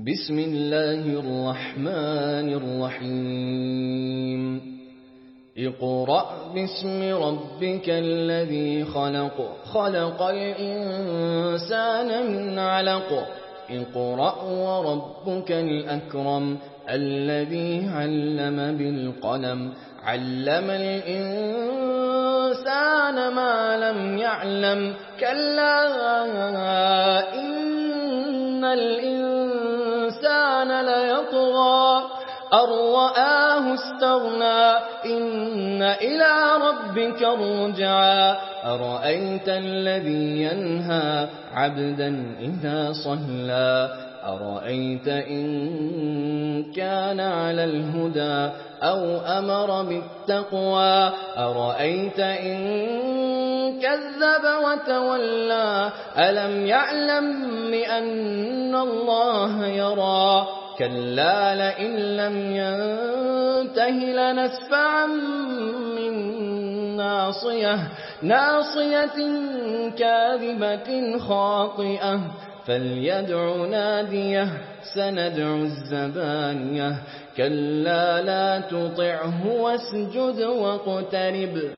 بسم الله الرحمن الرحيم اقرأ باسم ربك الذي خلق خلق الإنسان من علق اقرأ وربك الأكرم الذي علم بالقلم علم الإنسان ما لم يعلم كلا إن الإنسان ليطغى أن رآه استغنى إن إلى ربك الرجعى أرأيت الذي ينهى عبدا إذا صلى أرأيت إن كان على الهدى أو أمر بالتقوى أرأيت إن كذب وتولى ألم يعلم بأن الله يرى كلا لئن لم ينته لنسفعا ناصية كاذبة خاطئة فليدع ناديه سندع الزبانية كلا لا تطعه واسجد واقترب